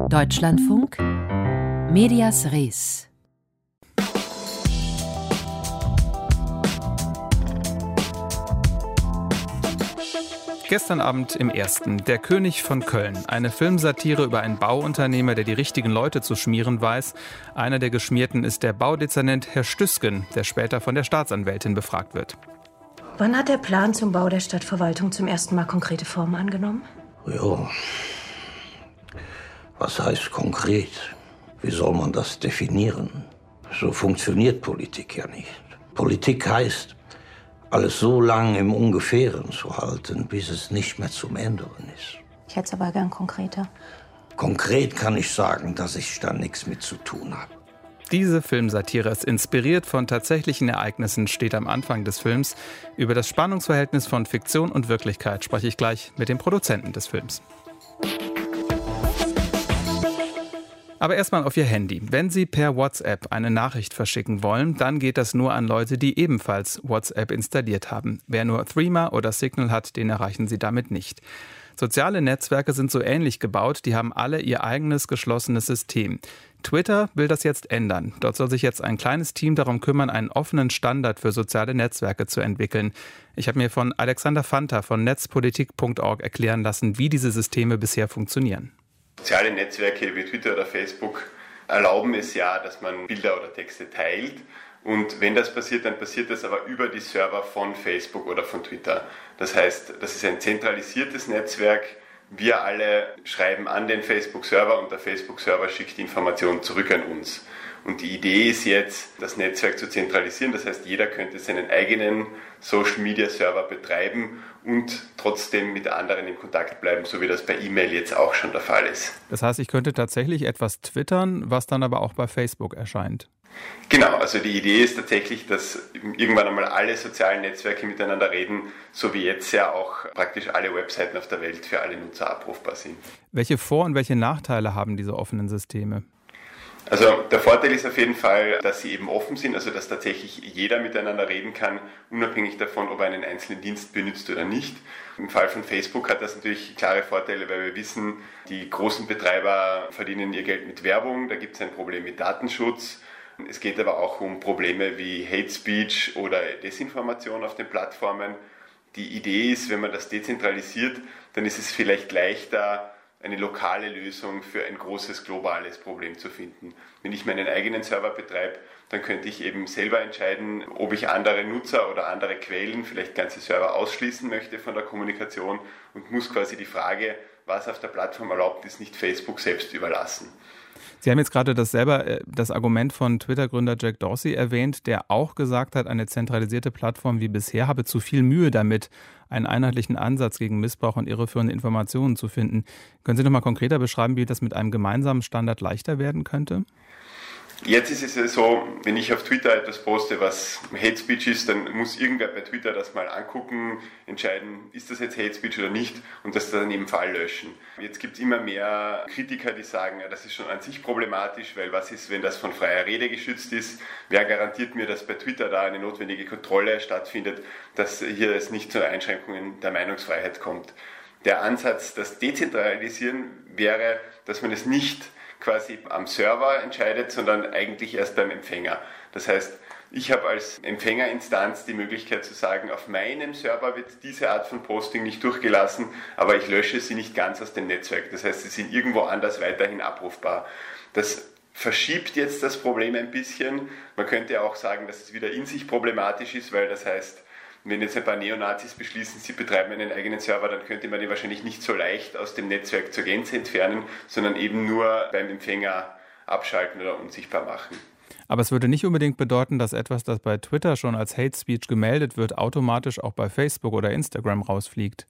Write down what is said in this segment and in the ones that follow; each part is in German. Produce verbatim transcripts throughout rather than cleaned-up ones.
Deutschlandfunk Medias Res. Gestern Abend im Ersten, Der König von Köln. Eine Filmsatire über einen Bauunternehmer, der die richtigen Leute zu schmieren weiß. Einer der Geschmierten ist der Baudezernent Herr Stüsken, der später von der Staatsanwältin befragt wird. Wann hat der Plan zum Bau der Stadtverwaltung zum ersten Mal konkrete Form angenommen? Ja, was heißt konkret? Wie soll man das definieren? So funktioniert Politik ja nicht. Politik heißt, alles so lange im Ungefähren zu halten, bis es nicht mehr zum Ändern ist. Ich hätte es aber gern konkreter. Konkret kann ich sagen, dass ich da nichts mit zu tun habe. Diese Filmsatire ist inspiriert von tatsächlichen Ereignissen, steht am Anfang des Films. Über das Spannungsverhältnis von Fiktion und Wirklichkeit spreche ich gleich mit dem Produzenten des Films. Aber erstmal auf Ihr Handy. Wenn Sie per WhatsApp eine Nachricht verschicken wollen, dann geht das nur an Leute, die ebenfalls WhatsApp installiert haben. Wer nur Threema oder Signal hat, den erreichen Sie damit nicht. Soziale Netzwerke sind so ähnlich gebaut, die haben alle ihr eigenes geschlossenes System. Twitter will das jetzt ändern. Dort soll sich jetzt ein kleines Team darum kümmern, einen offenen Standard für soziale Netzwerke zu entwickeln. Ich habe mir von Alexander Fanta von netzpolitik punkt org erklären lassen, wie diese Systeme bisher funktionieren. Soziale Netzwerke wie Twitter oder Facebook erlauben es ja, dass man Bilder oder Texte teilt. Und wenn das passiert, dann passiert das aber über die Server von Facebook oder von Twitter. Das heißt, das ist ein zentralisiertes Netzwerk. Wir alle schreiben an den Facebook-Server und der Facebook-Server schickt die Informationen zurück an uns. Und die Idee ist jetzt, das Netzwerk zu zentralisieren. Das heißt, jeder könnte seinen eigenen Social-Media-Server betreiben und trotzdem mit anderen in Kontakt bleiben, so wie das bei E-Mail jetzt auch schon der Fall ist. Das heißt, ich könnte tatsächlich etwas twittern, was dann aber auch bei Facebook erscheint. Genau, also die Idee ist tatsächlich, dass irgendwann einmal alle sozialen Netzwerke miteinander reden, so wie jetzt ja auch praktisch alle Webseiten auf der Welt für alle Nutzer abrufbar sind. Welche Vor- und welche Nachteile haben diese offenen Systeme? Also der Vorteil ist auf jeden Fall, dass sie eben offen sind, also dass tatsächlich jeder miteinander reden kann, unabhängig davon, ob er einen einzelnen Dienst benutzt oder nicht. Im Fall von Facebook hat das natürlich klare Vorteile, weil wir wissen, die großen Betreiber verdienen ihr Geld mit Werbung, da gibt es ein Problem mit Datenschutz. Es geht aber auch um Probleme wie Hate Speech oder Desinformation auf den Plattformen. Die Idee ist, wenn man das dezentralisiert, dann ist es vielleicht leichter, eine lokale Lösung für ein großes globales Problem zu finden. Wenn ich meinen eigenen Server betreibe, dann könnte ich eben selber entscheiden, ob ich andere Nutzer oder andere Quellen, vielleicht ganze Server ausschließen möchte von der Kommunikation und muss quasi die Frage, was auf der Plattform erlaubt ist, nicht Facebook selbst überlassen. Sie haben jetzt gerade das selber, das Argument von Twitter-Gründer Jack Dorsey erwähnt, der auch gesagt hat, eine zentralisierte Plattform wie bisher habe zu viel Mühe damit, einen einheitlichen Ansatz gegen Missbrauch und irreführende Informationen zu finden. Können Sie noch mal konkreter beschreiben, wie das mit einem gemeinsamen Standard leichter werden könnte? Jetzt ist es ja so, wenn ich auf Twitter etwas poste, was Hate Speech ist, dann muss irgendwer bei Twitter das mal angucken, entscheiden, ist das jetzt Hate Speech oder nicht und das dann im Fall löschen. Jetzt gibt es immer mehr Kritiker, die sagen, ja, das ist schon an sich problematisch, weil was ist, wenn das von freier Rede geschützt ist? Wer garantiert mir, dass bei Twitter da eine notwendige Kontrolle stattfindet, dass hier es nicht zu Einschränkungen der Meinungsfreiheit kommt? Der Ansatz, das Dezentralisieren wäre, dass man es nicht quasi am Server entscheidet, sondern eigentlich erst beim Empfänger. Das heißt, ich habe als Empfängerinstanz die Möglichkeit zu sagen, auf meinem Server wird diese Art von Posting nicht durchgelassen, aber ich lösche sie nicht ganz aus dem Netzwerk. Das heißt, sie sind irgendwo anders weiterhin abrufbar. Das verschiebt jetzt das Problem ein bisschen. Man könnte auch sagen, dass es wieder in sich problematisch ist, weil das heißt, wenn jetzt ein paar Neonazis beschließen, sie betreiben einen eigenen Server, dann könnte man die wahrscheinlich nicht so leicht aus dem Netzwerk zur Gänze entfernen, sondern eben nur beim Empfänger abschalten oder unsichtbar machen. Aber es würde nicht unbedingt bedeuten, dass etwas, das bei Twitter schon als Hate Speech gemeldet wird, automatisch auch bei Facebook oder Instagram rausfliegt.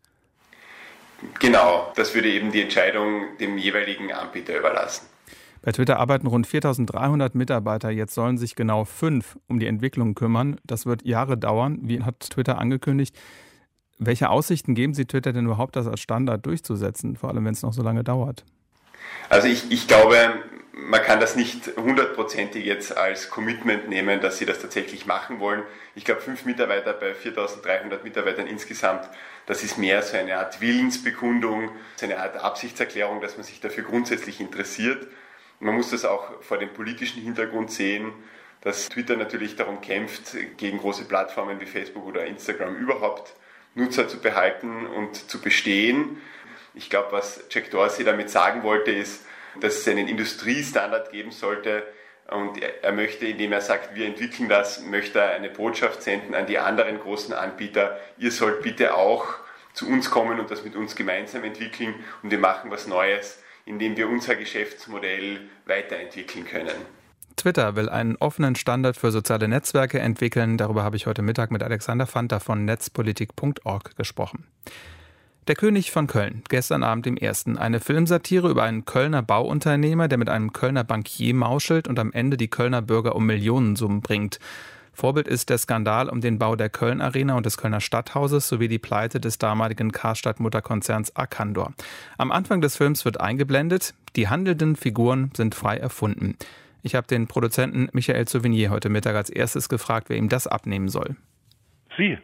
Genau, das würde eben die Entscheidung dem jeweiligen Anbieter überlassen. Bei Twitter arbeiten rund viertausenddreihundert Mitarbeiter. Jetzt sollen sich genau fünf um die Entwicklung kümmern. Das wird Jahre dauern. Wie hat Twitter angekündigt? Welche Aussichten geben Sie Twitter denn überhaupt, das als Standard durchzusetzen? Vor allem, wenn es noch so lange dauert. Also ich, ich glaube, man kann das nicht hundertprozentig jetzt als Commitment nehmen, dass sie das tatsächlich machen wollen. Ich glaube, fünf Mitarbeiter bei viertausenddreihundert Mitarbeitern insgesamt, das ist mehr so eine Art Willensbekundung, so eine Art Absichtserklärung, dass man sich dafür grundsätzlich interessiert. Man muss das auch vor dem politischen Hintergrund sehen, dass Twitter natürlich darum kämpft, gegen große Plattformen wie Facebook oder Instagram überhaupt Nutzer zu behalten und zu bestehen. Ich glaube, was Jack Dorsey damit sagen wollte, ist, dass es einen Industriestandard geben sollte und er, er möchte, indem er sagt, wir entwickeln das, möchte er eine Botschaft senden an die anderen großen Anbieter, ihr sollt bitte auch zu uns kommen und das mit uns gemeinsam entwickeln und wir machen was Neues, indem wir unser Geschäftsmodell weiterentwickeln können. Twitter will einen offenen Standard für soziale Netzwerke entwickeln. Darüber habe ich heute Mittag mit Alexander Fanta von netzpolitik punkt org gesprochen. Der König von Köln, gestern Abend im Ersten. Eine Filmsatire über einen Kölner Bauunternehmer, der mit einem Kölner Bankier mauschelt und am Ende die Kölner Bürger um Millionensummen bringt. Vorbild ist der Skandal um den Bau der Köln Arena und des Kölner Stadthauses sowie die Pleite des damaligen Karstadt-Mutterkonzerns Arcandor. Am Anfang des Films wird eingeblendet, die handelnden Figuren sind frei erfunden. Ich habe den Produzenten Michael Sauvigny heute Mittag als erstes gefragt, wer ihm das abnehmen soll. Sie.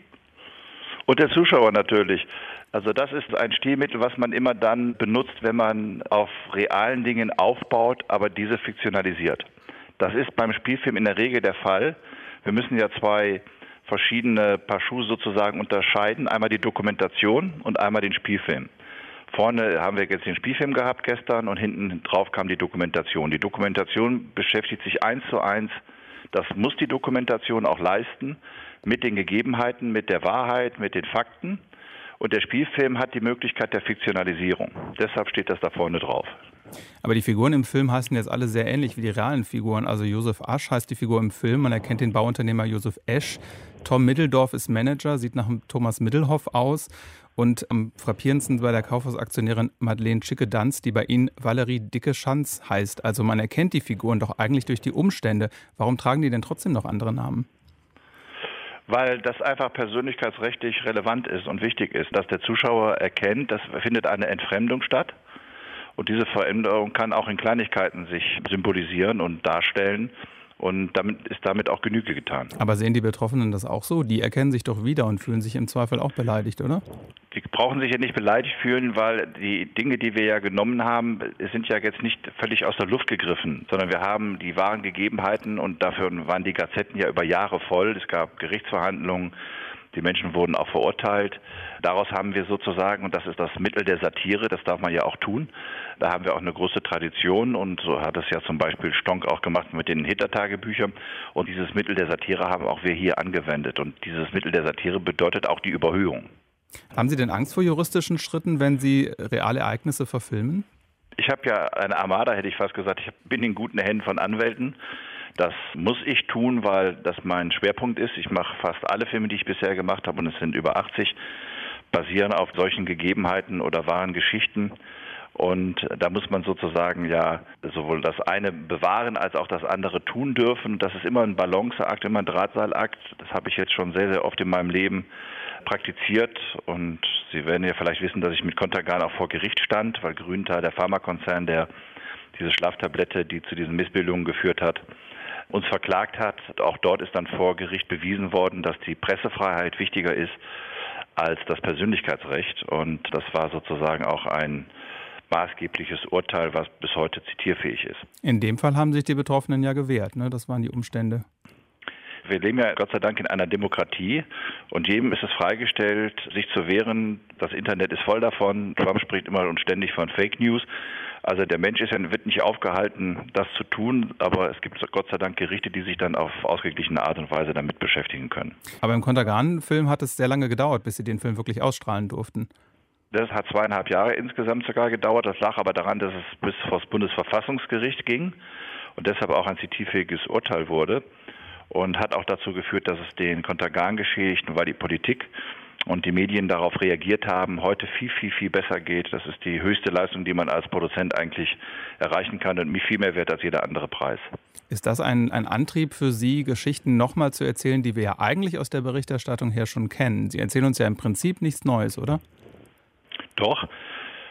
Und der Zuschauer natürlich. Also das ist ein Stilmittel, was man immer dann benutzt, wenn man auf realen Dingen aufbaut, aber diese fiktionalisiert. Das ist beim Spielfilm in der Regel der Fall. Wir müssen ja zwei verschiedene Paar Schuhe sozusagen unterscheiden. Einmal die Dokumentation und einmal den Spielfilm. Vorne haben wir jetzt den Spielfilm gehabt gestern und hinten drauf kam die Dokumentation. Die Dokumentation beschäftigt sich eins zu eins, das muss die Dokumentation auch leisten, mit den Gegebenheiten, mit der Wahrheit, mit den Fakten. Und der Spielfilm hat die Möglichkeit der Fiktionalisierung. Deshalb steht das da vorne drauf. Aber die Figuren im Film heißen jetzt alle sehr ähnlich wie die realen Figuren. Also Josef Asch heißt die Figur im Film. Man erkennt den Bauunternehmer Josef Esch. Tom Middeldorf ist Manager, sieht nach Thomas Middelhoff aus. Und am frappierendsten bei der Kaufhausaktionärin Madeleine Schickedanz, die bei Ihnen Valerie Dicke-Schanz heißt. Also man erkennt die Figuren doch eigentlich durch die Umstände. Warum tragen die denn trotzdem noch andere Namen? Weil das einfach persönlichkeitsrechtlich relevant ist und wichtig ist, dass der Zuschauer erkennt, dass findet eine Entfremdung statt. Und diese Veränderung kann auch in Kleinigkeiten sich symbolisieren und darstellen. Und damit ist damit auch Genüge getan. Aber sehen die Betroffenen das auch so? Die erkennen sich doch wieder und fühlen sich im Zweifel auch beleidigt, oder? Die brauchen sich ja nicht beleidigt fühlen, weil die Dinge, die wir ja genommen haben, sind ja jetzt nicht völlig aus der Luft gegriffen, sondern wir haben die wahren Gegebenheiten und dafür waren die Gazetten ja über Jahre voll. Es gab Gerichtsverhandlungen. Die Menschen wurden auch verurteilt. Daraus haben wir sozusagen, und das ist das Mittel der Satire, das darf man ja auch tun, da haben wir auch eine große Tradition und so hat es ja zum Beispiel Stonk auch gemacht mit den Hitler-Tagebüchern. Und dieses Mittel der Satire haben auch wir hier angewendet. Und dieses Mittel der Satire bedeutet auch die Überhöhung. Haben Sie denn Angst vor juristischen Schritten, wenn Sie reale Ereignisse verfilmen? Ich habe ja eine Armada, hätte ich fast gesagt. Ich bin in guten Händen von Anwälten. Das muss ich tun, weil das mein Schwerpunkt ist. Ich mache fast alle Filme, die ich bisher gemacht habe, und es sind über achtzig, basieren auf solchen Gegebenheiten oder wahren Geschichten. Und da muss man sozusagen ja sowohl das eine bewahren als auch das andere tun dürfen. Das ist immer ein Balanceakt, immer ein Drahtseilakt. Das habe ich jetzt schon sehr, sehr oft in meinem Leben praktiziert. Und Sie werden ja vielleicht wissen, dass ich mit Contergan auch vor Gericht stand, weil Grüntal, der Pharmakonzern, der diese Schlaftablette, die zu diesen Missbildungen geführt hat, uns verklagt hat. Auch dort ist dann vor Gericht bewiesen worden, dass die Pressefreiheit wichtiger ist als das Persönlichkeitsrecht. Und das war sozusagen auch ein maßgebliches Urteil, was bis heute zitierfähig ist. In dem Fall haben sich die Betroffenen ja gewehrt, ne? Das waren die Umstände. Wir leben ja Gott sei Dank in einer Demokratie und jedem ist es freigestellt, sich zu wehren. Das Internet ist voll davon. Trump spricht immer und ständig von Fake News. Also der Mensch ist ja, wird nicht aufgehalten, das zu tun, aber es gibt Gott sei Dank Gerichte, die sich dann auf ausgeglichene Art und Weise damit beschäftigen können. Aber im Contergan-Film hat es sehr lange gedauert, bis Sie den Film wirklich ausstrahlen durften. Das hat zweieinhalb Jahre insgesamt sogar gedauert. Das lag aber daran, dass es bis vor das Bundesverfassungsgericht ging und deshalb auch ein zitierfähiges Urteil wurde und hat auch dazu geführt, dass es den Contergan-Geschädigten, weil die Politik und die Medien darauf reagiert haben, heute viel, viel, viel besser geht. Das ist die höchste Leistung, die man als Produzent eigentlich erreichen kann und viel mehr wert als jeder andere Preis. Ist das ein, ein Antrieb für Sie, Geschichten nochmal zu erzählen, die wir ja eigentlich aus der Berichterstattung her schon kennen? Sie erzählen uns ja im Prinzip nichts Neues, oder? Doch.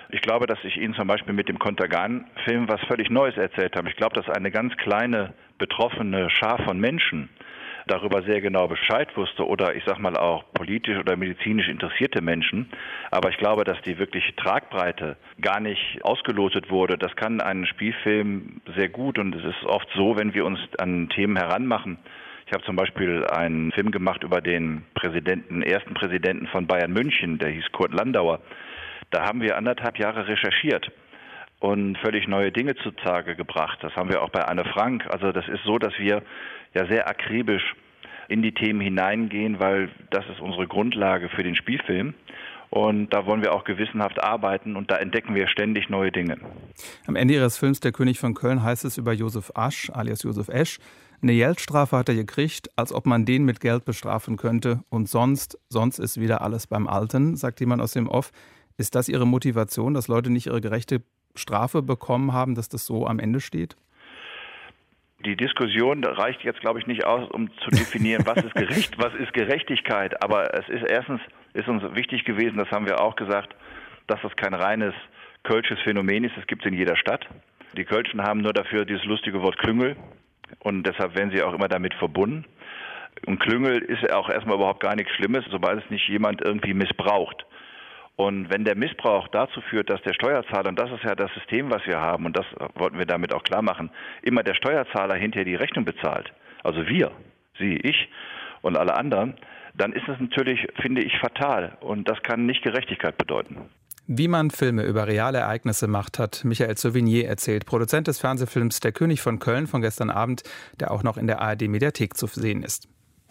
Ich glaube, dass ich Ihnen zum Beispiel mit dem Kontergan-Film was völlig Neues erzählt habe. Ich glaube, dass eine ganz kleine betroffene Schar von Menschen darüber sehr genau Bescheid wusste oder ich sag mal auch politisch oder medizinisch interessierte Menschen. Aber ich glaube, dass die wirkliche Tragbreite gar nicht ausgelotet wurde. Das kann ein Spielfilm sehr gut und es ist oft so, wenn wir uns an Themen heranmachen. Ich habe zum Beispiel einen Film gemacht über den Präsidenten, ersten Präsidenten von Bayern München, der hieß Kurt Landauer. Da haben wir anderthalb Jahre recherchiert und völlig neue Dinge zutage gebracht. Das haben wir auch bei Anne Frank. Also das ist so, dass wir ja sehr akribisch in die Themen hineingehen, weil das ist unsere Grundlage für den Spielfilm. Und da wollen wir auch gewissenhaft arbeiten und da entdecken wir ständig neue Dinge. Am Ende Ihres Films Der König von Köln heißt es über Josef Asch, alias Josef Esch, eine Geldstrafe hat er gekriegt, als ob man den mit Geld bestrafen könnte. Und sonst, sonst ist wieder alles beim Alten, sagt jemand aus dem Off. Ist das Ihre Motivation, dass Leute nicht ihre gerechte Strafe bekommen haben, dass das so am Ende steht? Die Diskussion reicht jetzt, glaube ich, nicht aus, um zu definieren, was ist gerecht, was ist Gerechtigkeit. Aber es ist erstens ist uns wichtig gewesen, das haben wir auch gesagt, dass das kein reines kölsches Phänomen ist. Das gibt es in jeder Stadt. Die Kölschen haben nur dafür dieses lustige Wort Klüngel und deshalb werden sie auch immer damit verbunden. Und Klüngel ist ja auch erstmal überhaupt gar nichts Schlimmes, sobald es nicht jemand irgendwie missbraucht. Und wenn der Missbrauch dazu führt, dass der Steuerzahler, und das ist ja das System, was wir haben, und das wollten wir damit auch klar machen, immer der Steuerzahler hinterher die Rechnung bezahlt, also wir, Sie, ich und alle anderen, dann ist das natürlich, finde ich, fatal. Und das kann nicht Gerechtigkeit bedeuten. Wie man Filme über reale Ereignisse macht, hat Michael Sauvigné erzählt, Produzent des Fernsehfilms Der König von Köln von gestern Abend, der auch noch in der A R D-Mediathek zu sehen ist.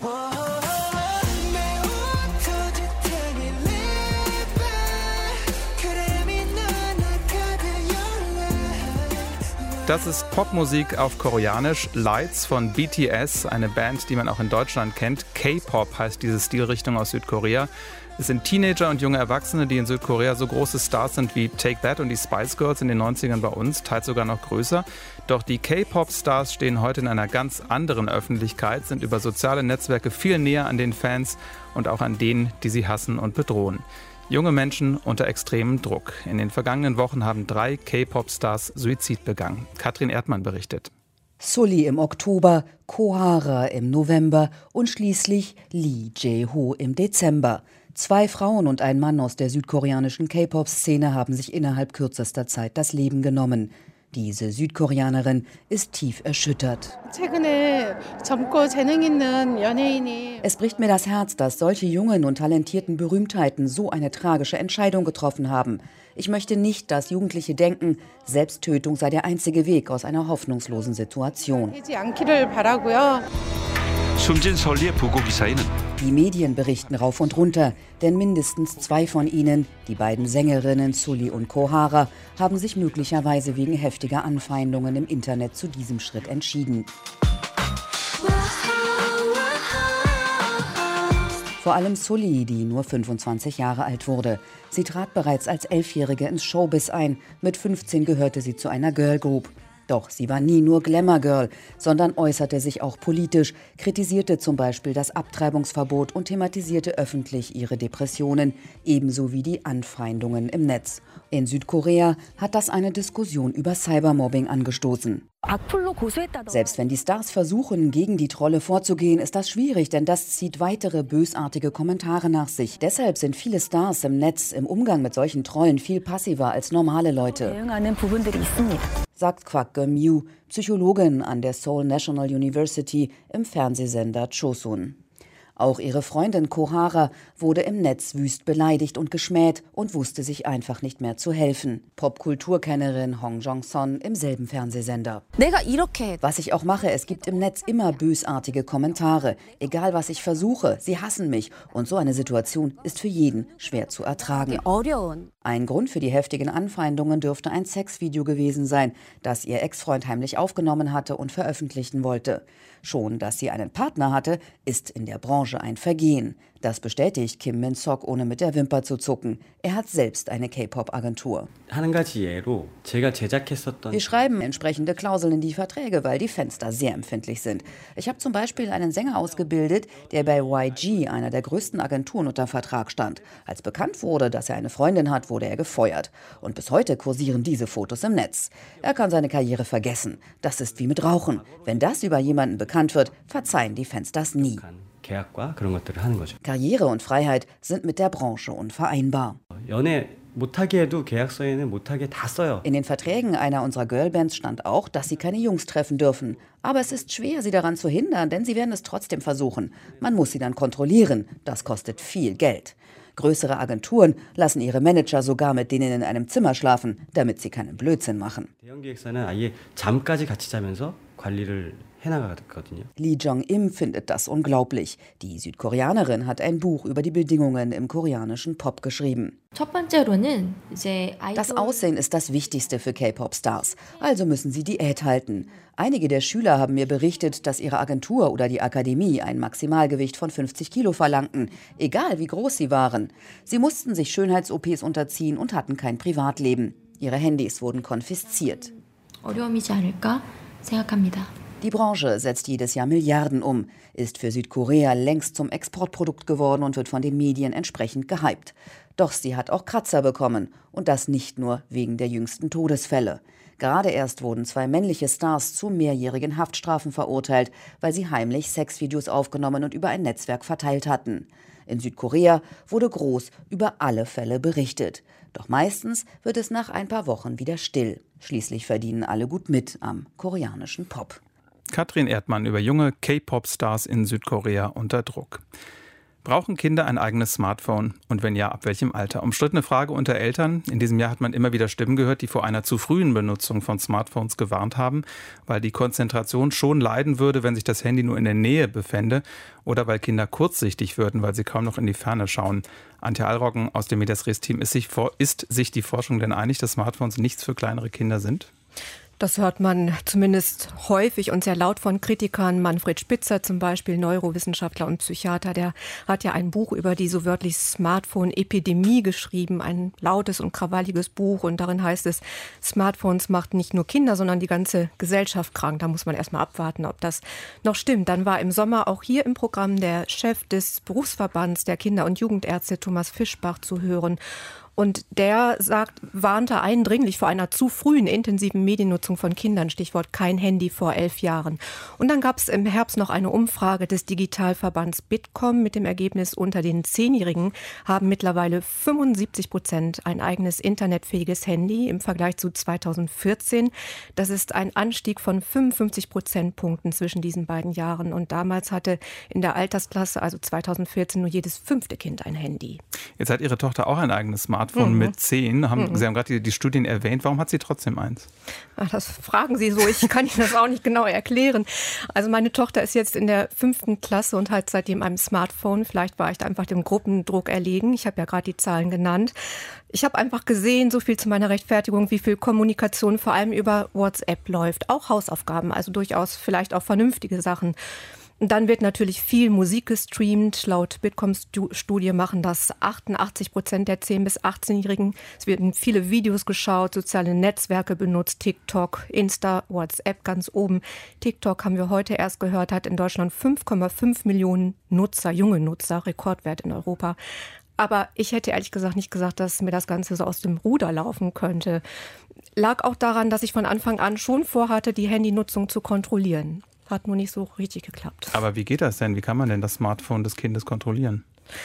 Das ist Popmusik auf Koreanisch, Lights von B T S, eine Band, die man auch in Deutschland kennt. K-Pop heißt diese Stilrichtung aus Südkorea. Es sind Teenager und junge Erwachsene, die in Südkorea so große Stars sind wie Take That und die Spice Girls in den neunzigern bei uns, teils sogar noch größer. Doch die K-Pop-Stars stehen heute in einer ganz anderen Öffentlichkeit, sind über soziale Netzwerke viel näher an den Fans und auch an denen, die sie hassen und bedrohen. Junge Menschen unter extremem Druck. In den vergangenen Wochen haben drei K-Pop-Stars Suizid begangen. Katrin Erdmann berichtet. Sully im Oktober, Kohara im November und schließlich Lee Jae-ho im Dezember. Zwei Frauen und ein Mann aus der südkoreanischen K-Pop-Szene haben sich innerhalb kürzester Zeit das Leben genommen. Diese Südkoreanerin ist tief erschüttert. Es bricht mir das Herz, dass solche jungen und talentierten Berühmtheiten so eine tragische Entscheidung getroffen haben. Ich möchte nicht, dass Jugendliche denken, Selbsttötung sei der einzige Weg aus einer hoffnungslosen Situation. Die Medien berichten rauf und runter, denn mindestens zwei von ihnen, die beiden Sängerinnen Sully und Kohara, haben sich möglicherweise wegen heftiger Anfeindungen im Internet zu diesem Schritt entschieden. Vor allem Sully, die nur fünfundzwanzig Jahre alt wurde. Sie trat bereits als Elfjährige ins Showbiz ein. Mit fünfzehn gehörte sie zu einer Girl Group. Doch sie war nie nur Glamour Girl, sondern äußerte sich auch politisch, kritisierte zum Beispiel das Abtreibungsverbot und thematisierte öffentlich ihre Depressionen, ebenso wie die Anfeindungen im Netz. In Südkorea hat das eine Diskussion über Cybermobbing angestoßen. Selbst wenn die Stars versuchen, gegen die Trolle vorzugehen, ist das schwierig, denn das zieht weitere bösartige Kommentare nach sich. Deshalb sind viele Stars im Netz im Umgang mit solchen Trollen viel passiver als normale Leute, sagt Kwak Geum-yu, Psychologin an der Seoul National University im Fernsehsender Chosun. Auch ihre Freundin Kohara wurde im Netz wüst beleidigt und geschmäht und wusste sich einfach nicht mehr zu helfen. Popkulturkennerin Hong Jong-son im selben Fernsehsender. Was ich auch mache, es gibt im Netz immer bösartige Kommentare. Egal was ich versuche, sie hassen mich. Und so eine Situation ist für jeden schwer zu ertragen. Ein Grund für die heftigen Anfeindungen dürfte ein Sexvideo gewesen sein, das ihr Ex-Freund heimlich aufgenommen hatte und veröffentlichen wollte. Schon, dass sie einen Partner hatte, ist in der Branche ein Vergehen. Das bestätigt Kim Min-sok, ohne mit der Wimper zu zucken. Er hat selbst eine K-Pop-Agentur. Wir schreiben entsprechende Klauseln in die Verträge, weil die Fenster sehr empfindlich sind. Ich habe zum Beispiel einen Sänger ausgebildet, der bei Y G, einer der größten Agenturen, unter Vertrag stand. Als bekannt wurde, dass er eine Freundin hat, wurde er gefeuert. Und bis heute kursieren diese Fotos im Netz. Er kann seine Karriere vergessen. Das ist wie mit Rauchen. Wenn das über jemanden bekannt wird, verzeihen die Fans das nie. Karriere und Freiheit sind mit der Branche unvereinbar. In den Verträgen einer unserer Girlbands stand auch, dass sie keine Jungs treffen dürfen. Aber es ist schwer, sie daran zu hindern, denn sie werden es trotzdem versuchen. Man muss sie dann kontrollieren. Das kostet viel Geld. Größere Agenturen lassen ihre Manager sogar mit denen in einem Zimmer schlafen, damit sie keinen Blödsinn machen. Lee Jong-im findet das unglaublich. Die Südkoreanerin hat ein Buch über die Bedingungen im koreanischen Pop geschrieben. Das Aussehen ist das Wichtigste für K-Pop-Stars. Also müssen sie Diät halten. Einige der Schüler haben mir berichtet, dass ihre Agentur oder die Akademie ein Maximalgewicht von fünfzig Kilo verlangten, egal wie groß sie waren. Sie mussten sich Schönheits-O Ps unterziehen und hatten kein Privatleben. Ihre Handys wurden konfisziert. Die Branche setzt jedes Jahr Milliarden um, ist für Südkorea längst zum Exportprodukt geworden und wird von den Medien entsprechend gehypt. Doch sie hat auch Kratzer bekommen. Und das nicht nur wegen der jüngsten Todesfälle. Gerade erst wurden zwei männliche Stars zu mehrjährigen Haftstrafen verurteilt, weil sie heimlich Sexvideos aufgenommen und über ein Netzwerk verteilt hatten. In Südkorea wurde groß über alle Fälle berichtet. Doch meistens wird es nach ein paar Wochen wieder still. Schließlich verdienen alle gut mit am koreanischen Pop. Katrin Erdmann über junge K-Pop-Stars in Südkorea unter Druck. Brauchen Kinder ein eigenes Smartphone? Und wenn ja, ab welchem Alter? Umstrittene Frage unter Eltern. In diesem Jahr hat man immer wieder Stimmen gehört, die vor einer zu frühen Benutzung von Smartphones gewarnt haben, weil die Konzentration schon leiden würde, wenn sich das Handy nur in der Nähe befände oder weil Kinder kurzsichtig würden, weil sie kaum noch in die Ferne schauen. Antje Allroggen aus dem Medias Res-Team, ist sich, vor, ist sich die Forschung denn einig, dass Smartphones nichts für kleinere Kinder sind? Das hört man zumindest häufig und sehr laut von Kritikern. Manfred Spitzer zum Beispiel, Neurowissenschaftler und Psychiater, der hat ja ein Buch über die so wörtlich Smartphone-Epidemie geschrieben. Ein lautes und krawalliges Buch. Und darin heißt es, Smartphones macht nicht nur Kinder, sondern die ganze Gesellschaft krank. Da muss man erstmal abwarten, ob das noch stimmt. Dann war im Sommer auch hier im Programm der Chef des Berufsverbands der Kinder- und Jugendärzte, Thomas Fischbach, zu hören. Und der sagt, warnte eindringlich vor einer zu frühen intensiven Mediennutzung von Kindern, Stichwort kein Handy vor elf Jahren. Und dann gab es im Herbst noch eine Umfrage des Digitalverbands Bitkom mit dem Ergebnis, unter den Zehnjährigen haben mittlerweile fünfundsiebzig Prozent ein eigenes internetfähiges Handy im Vergleich zu zweitausendvierzehn. Das ist ein Anstieg von fünfundfünfzig Prozentpunkten zwischen diesen beiden Jahren. Und damals hatte in der Altersklasse, also zweitausendvierzehn, nur jedes fünfte Kind ein Handy. Jetzt hat Ihre Tochter auch ein eigenes Smartphone. Von mhm. mit zehn. Haben, mhm. Sie haben gerade die, die Studien erwähnt. Warum hat sie trotzdem eins? Ach, das fragen Sie so. Ich kann Ihnen das auch nicht genau erklären. Also meine Tochter ist jetzt in der fünften Klasse und hat seitdem ein Smartphone. Vielleicht war ich da einfach dem Gruppendruck erlegen. Ich habe ja gerade die Zahlen genannt. Ich habe einfach gesehen, so viel zu meiner Rechtfertigung, wie viel Kommunikation vor allem über WhatsApp läuft. Auch Hausaufgaben, also durchaus vielleicht auch vernünftige Sachen. Und dann wird natürlich viel Musik gestreamt. Laut Bitkom-Studie machen das achtundachtzig Prozent der zehn- bis achtzehnjährigen. Es werden viele Videos geschaut, soziale Netzwerke benutzt, TikTok, Insta, WhatsApp ganz oben. TikTok, haben wir heute erst gehört, hat in Deutschland fünf Komma fünf Millionen Nutzer, junge Nutzer, Rekordwert in Europa. Aber ich hätte ehrlich gesagt nicht gesagt, dass mir das Ganze so aus dem Ruder laufen könnte. Lag auch daran, dass ich von Anfang an schon vorhatte, die Handynutzung zu kontrollieren. Hat nur nicht so richtig geklappt. Aber wie geht das denn? Wie kann man denn das Smartphone des Kindes kontrollieren?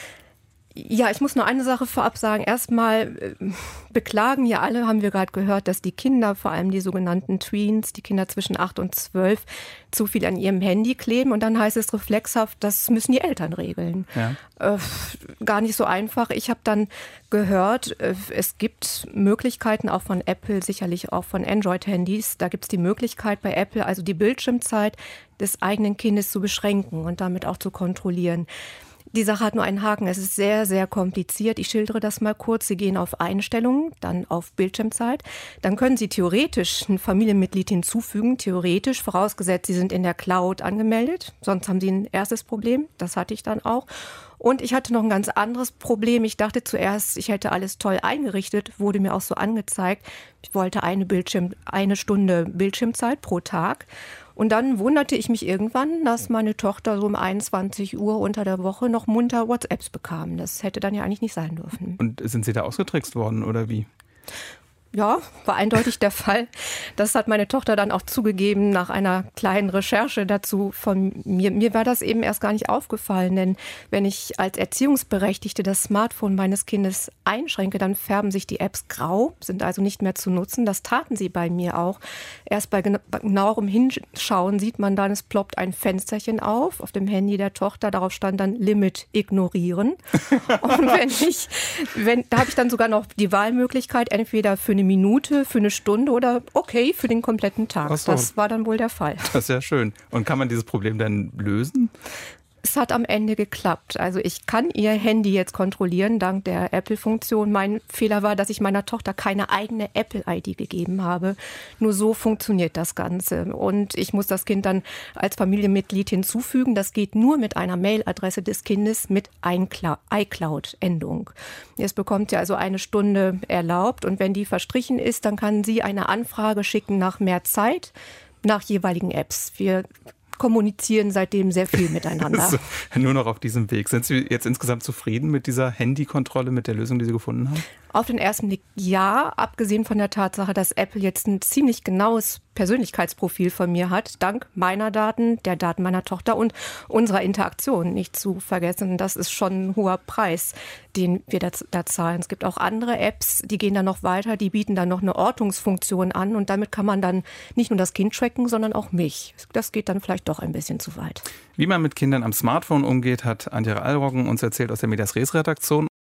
Ja, ich muss nur eine Sache vorab sagen. Erstmal äh, beklagen ja alle, haben wir gerade gehört, dass die Kinder, vor allem die sogenannten Tweens, die Kinder zwischen acht und zwölf, zu viel an ihrem Handy kleben. Und dann heißt es reflexhaft, das müssen die Eltern regeln. Ja. Äh, gar nicht so einfach. Ich habe dann gehört, äh, es gibt Möglichkeiten auch von Apple, sicherlich auch von Android-Handys. Da gibt es die Möglichkeit bei Apple, also die Bildschirmzeit des eigenen Kindes zu beschränken und damit auch zu kontrollieren. Die Sache hat nur einen Haken. Es ist sehr, sehr kompliziert. Ich schildere das mal kurz. Sie gehen auf Einstellungen, dann auf Bildschirmzeit. Dann können Sie theoretisch ein Familienmitglied hinzufügen. Theoretisch, vorausgesetzt, Sie sind in der Cloud angemeldet. Sonst haben Sie ein erstes Problem. Das hatte ich dann auch. Und ich hatte noch ein ganz anderes Problem. Ich dachte zuerst, ich hätte alles toll eingerichtet, wurde mir auch so angezeigt. Ich wollte eine Bildschirm, eine Stunde Bildschirmzeit pro Tag. Und dann wunderte ich mich irgendwann, dass meine Tochter so um einundzwanzig Uhr unter der Woche noch munter WhatsApps bekam. Das hätte dann ja eigentlich nicht sein dürfen. Und sind Sie da ausgetrickst worden oder wie? Ja, war eindeutig der Fall. Das hat meine Tochter dann auch zugegeben nach einer kleinen Recherche dazu von mir. Mir war das eben erst gar nicht aufgefallen, denn wenn ich als Erziehungsberechtigte das Smartphone meines Kindes einschränke, dann färben sich die Apps grau, sind also nicht mehr zu nutzen. Das taten sie bei mir auch. Erst bei genauerem Hinschauen sieht man dann, es ploppt ein Fensterchen auf, auf dem Handy der Tochter. Darauf stand dann Limit ignorieren. Und wenn ich, wenn, da habe ich dann sogar noch die Wahlmöglichkeit, entweder für eine Minute, für eine Stunde oder okay, für den kompletten Tag. Ach so. Das war dann wohl der Fall. Das ist ja schön. Und kann man dieses Problem dann lösen? Es hat am Ende geklappt. Also ich kann ihr Handy jetzt kontrollieren, dank der Apple-Funktion. Mein Fehler war, dass ich meiner Tochter keine eigene Apple-I D gegeben habe. Nur so funktioniert das Ganze. Und ich muss das Kind dann als Familienmitglied hinzufügen. Das geht nur mit einer Mailadresse des Kindes mit iCloud-Endung. Jetzt bekommt sie also eine Stunde erlaubt. Und wenn die verstrichen ist, dann kann sie eine Anfrage schicken nach mehr Zeit, nach jeweiligen Apps. Wir kommunizieren seitdem sehr viel miteinander. So, nur noch auf diesem Weg. Sind Sie jetzt insgesamt zufrieden mit dieser Handykontrolle, mit der Lösung, die Sie gefunden haben? Auf den ersten Blick ja, abgesehen von der Tatsache, dass Apple jetzt ein ziemlich genaues Persönlichkeitsprofil von mir hat, dank meiner Daten, der Daten meiner Tochter und unserer Interaktion. Nicht zu vergessen, das ist schon ein hoher Preis, den wir da, da zahlen. Es gibt auch andere Apps, die gehen dann noch weiter, die bieten dann noch eine Ortungsfunktion an und damit kann man dann nicht nur das Kind tracken, sondern auch mich. Das geht dann vielleicht doch ein bisschen zu weit. Wie man mit Kindern am Smartphone umgeht, hat Antje Allroggen uns erzählt aus der Medias Res Redaktion.